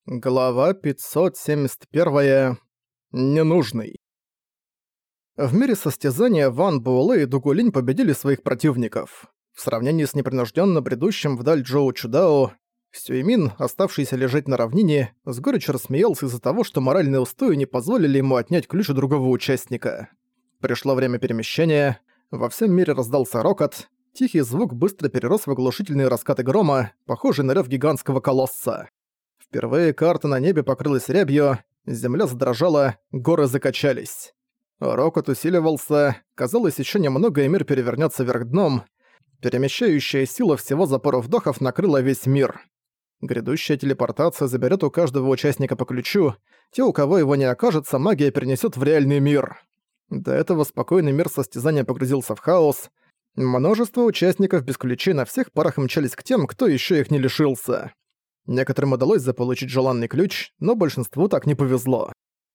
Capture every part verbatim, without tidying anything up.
Глава пятьсот семьдесят один. Ненужный. В мире состязания Ван Буэлэ и Дугулинь победили своих противников. В сравнении с непринужденно бредущим вдаль Джоу Чудао, Сюймин, оставшийся лежать на равнине, с горечью рассмеялся из-за того, что моральные устои не позволили ему отнять ключ у другого участника. Пришло время перемещения, во всем мире раздался рокот, тихий звук быстро перерос в оглушительные раскаты грома, похожий на рёв гигантского колосса. Впервые карта на небе покрылась рябью, земля задрожала, горы закачались. Рокот усиливался, казалось, ещё немного и мир перевернётся вверх дном. Перемещающая сила всего за пару вдохов накрыла весь мир. Грядущая телепортация заберёт у каждого участника по ключу, те, у кого его не окажется, магия перенесёт в реальный мир. До этого спокойный мир состязания погрузился в хаос. Множество участников без ключей на всех парах мчались к тем, кто ещё их не лишился. Некоторым удалось заполучить желанный ключ, но большинству так не повезло.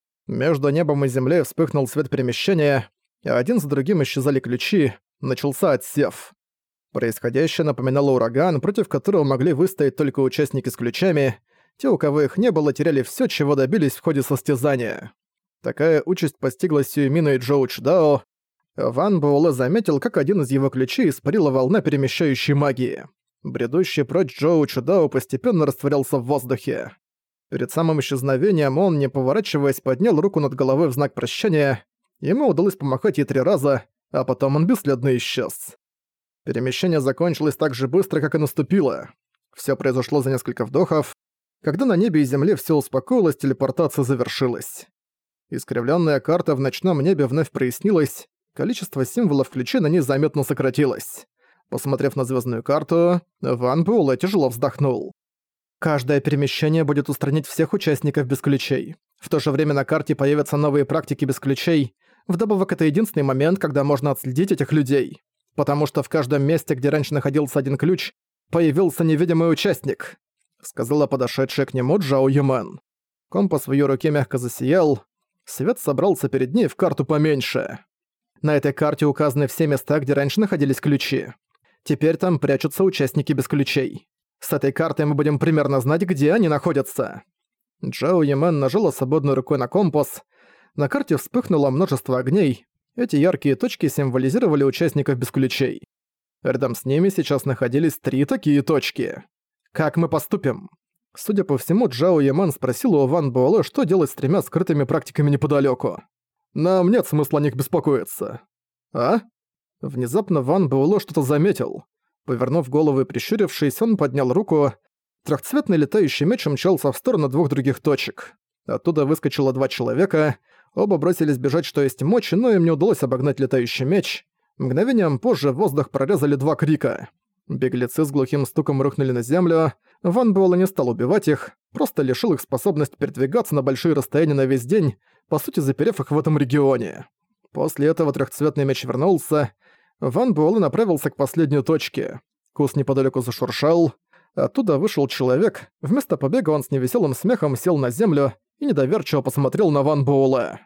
Между небом и землей вспыхнул свет перемещения, а один за другим исчезали ключи, начался отсев. Происходящее напоминало ураган, против которого могли выстоять только участники с ключами, те, у кого их не было, теряли всё, чего добились в ходе состязания. Такая участь постигла Сюймина и Джоу Чудао. Ван Буэлэ заметил, как один из его ключей испарила волна перемещающей магии. Бредущий прочь Джоу Чудао постепенно растворялся в воздухе. Перед самым исчезновением он, не поворачиваясь, поднял руку над головой в знак прощания. Ему удалось помахать ей три раза, а потом он бесследно исчез. Перемещение закончилось так же быстро, как и наступило. Всё произошло за несколько вдохов. Когда на небе и земле всё успокоилось, телепортация завершилась. Искривлённая карта в ночном небе вновь прояснилась, количество символов ключей на ней заметно сократилось. Посмотрев на звездную карту, Ван Буэлэ тяжело вздохнул. Каждое перемещение будет устранить всех участников без ключей. В то же время на карте появятся новые практики без ключей. Вдобавок, это единственный момент, когда можно отследить этих людей. Потому что в каждом месте, где раньше находился один ключ, появился невидимый участник, сказала подошедшая к нему Джао Юмен. Компас в её руке мягко засиял. Свет собрался перед ней в карту поменьше. На этой карте указаны все места, где раньше находились ключи. Теперь там прячутся участники без ключей. С этой картой мы будем примерно знать, где они находятся. Джао Юмен нажала свободной рукой на компас. На карте вспыхнуло множество огней. Эти яркие точки символизировали участников без ключей. Рядом с ними сейчас находились три такие точки. Как мы поступим? Судя по всему, Джао Юмен спросила у Ван Буэлэ, что делать с тремя скрытыми практиками неподалёку. Нам нет смысла о них беспокоиться. А? Внезапно Ван Буэлэ что-то заметил. Повернув голову и прищурившись, он поднял руку. Трёхцветный летающий меч мчался в сторону двух других точек. Оттуда выскочило два человека. Оба бросились бежать, что есть мочи, но им не удалось обогнать летающий меч. Мгновением позже воздух прорезали два крика. Беглецы с глухим стуком рухнули на землю. Ван Буэлэ не стал убивать их, просто лишил их способность передвигаться на большие расстояния на весь день, по сути заперев их в этом регионе. После этого трёхцветный меч вернулся. Ван Буэлэ направился к последней точке. Куст неподалёку зашуршал. Оттуда вышел человек. Вместо побега он с невесёлым смехом сел на землю и недоверчиво посмотрел на Ван Буэлэ.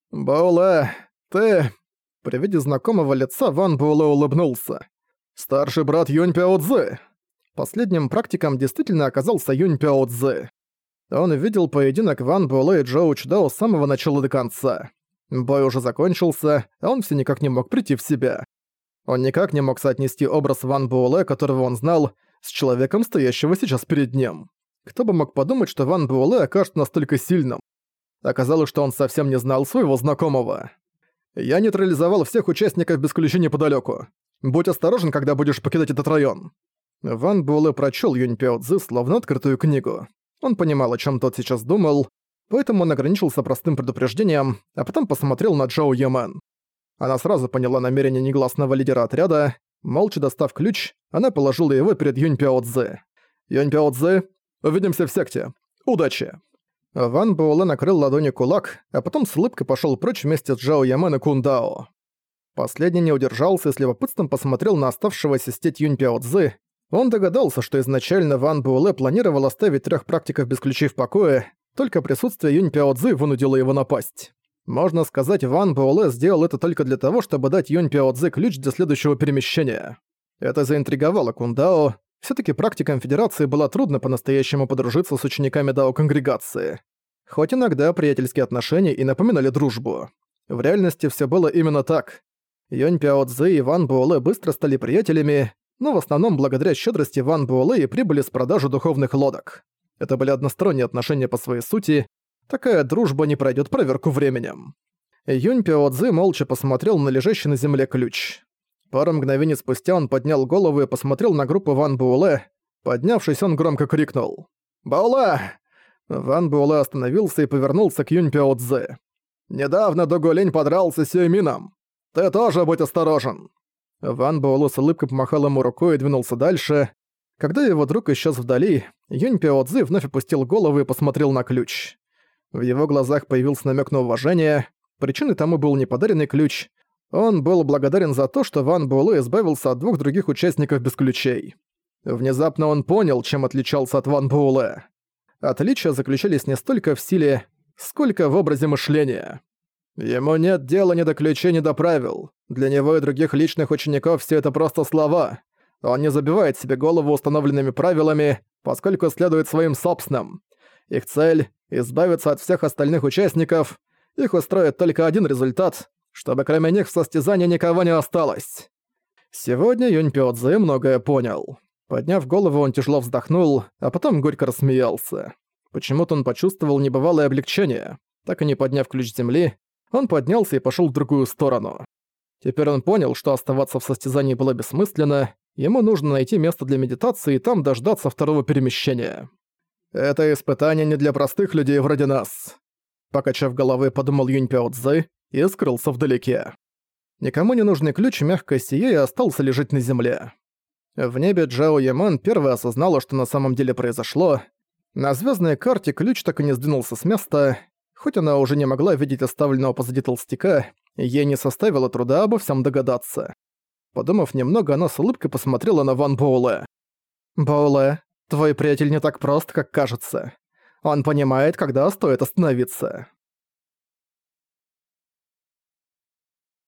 «Буэлэ, ты...» При виде знакомого лица Ван Буэлэ улыбнулся. «Старший брат Юнь Пяо Цзы». Последним практиком действительно оказался Юнь Пяо Цзы. Он видел поединок Ван Буэлэ и Джоу Чудао с самого начала до конца. Бой уже закончился, а он всё никак не мог прийти в себя. Он никак не мог соотнести образ Ван Буэлэ, которого он знал, с человеком, стоящего сейчас перед ним. Кто бы мог подумать, что Ван Буэлэ окажется настолько сильным? Оказалось, что он совсем не знал своего знакомого. «Я нейтрализовал всех участников без ключей неподалёку. Будь осторожен, когда будешь покидать этот район». Ван Буэлэ прочёл Юнь Пяо Цзы словно открытую книгу. Он понимал, о чём тот сейчас думал, поэтому он ограничился простым предупреждением, а потом посмотрел на Джао Юмен. Она сразу поняла намерение негласного лидера отряда. Молча достав ключ, она положила его перед Юнь Пяо Цзы. «Юнь Пяо Цзы, увидимся в секте. Удачи!» Ван Буэлэ накрыл ладонью кулак, а потом с улыбкой пошёл прочь вместе с Джао Юмен и Кун Дао. Последний не удержался и с любопытством посмотрел на оставшегося сеть Юнь Пяо Цзы. Он догадался, что изначально Ван Буэлэ планировал оставить трёх практиков без ключей в покое, только присутствие Юнь Пяо Цзы вынудило его напасть. Можно сказать, Ван Буэлэ сделал это только для того, чтобы дать Юнь Пяо Цзы ключ для следующего перемещения. Это заинтриговало Кун Дао. Всё-таки практикам Федерации было трудно по-настоящему подружиться с учениками Дао-конгрегации. Хоть иногда приятельские отношения и напоминали дружбу. В реальности всё было именно так. Юнь Пяо Цзы и Ван Буэлэ быстро стали приятелями, но в основном благодаря щедрости Ван Буэлэ и прибыли с продажи духовных лодок. Это были односторонние отношения по своей сути, такая дружба не пройдёт проверку временем. Юнь Пяо Цзы молча посмотрел на лежащий на земле ключ. Пару мгновений спустя он поднял голову и посмотрел на группу Ван Буэлэ. Поднявшись, он громко крикнул: «Буэлэ!» Ван Буэлэ остановился и повернулся к Юнь Пяо Цзы. «Недавно Дугулинь подрался с Сюймином. Ты тоже будь осторожен!» Ван Буэлэ с улыбкой помахал ему рукой и двинулся дальше. Когда его друг исчез вдали, Юнь Пяо Цзы вновь опустил голову и посмотрел на ключ. В его глазах появился намёк на уважение. Причиной тому был не подаренный ключ. Он был благодарен за то, что Ван Буэлэ избавился от двух других участников без ключей. Внезапно он понял, чем отличался от Ван Буэлэ. Отличия заключались не столько в силе, сколько в образе мышления. Ему нет дела ни до ключей, ни до правил. Для него и других личных учеников все это просто слова. Он не забивает себе голову установленными правилами, поскольку следует своим собственным. Их цель — избавиться от всех остальных участников. Их устроит только один результат, чтобы кроме них в состязании никого не осталось. Сегодня Юнь Пяо Цзы многое понял. Подняв голову, он тяжело вздохнул, а потом горько рассмеялся. Почему-то он почувствовал небывалое облегчение. Так и не подняв ключ с земли, он поднялся и пошёл в другую сторону. Теперь он понял, что оставаться в состязании было бессмысленно, ему нужно найти место для медитации и там дождаться второго перемещения. «Это испытание не для простых людей вроде нас», — покачав головой, подумал Юнь Пяо Цзы и скрылся вдалеке. Никому не нужный ключ мягко сияя остался лежать на земле. В небе Джао Яман первой осознала, что на самом деле произошло. На звездной карте ключ так и не сдвинулся с места. Хоть она уже не могла видеть оставленного позади толстяка, ей не составило труда обо всем догадаться. Подумав немного, она с улыбкой посмотрела на Ван Буэлэ. «Буэлэ, твой приятель не так прост, как кажется. Он понимает, когда стоит остановиться».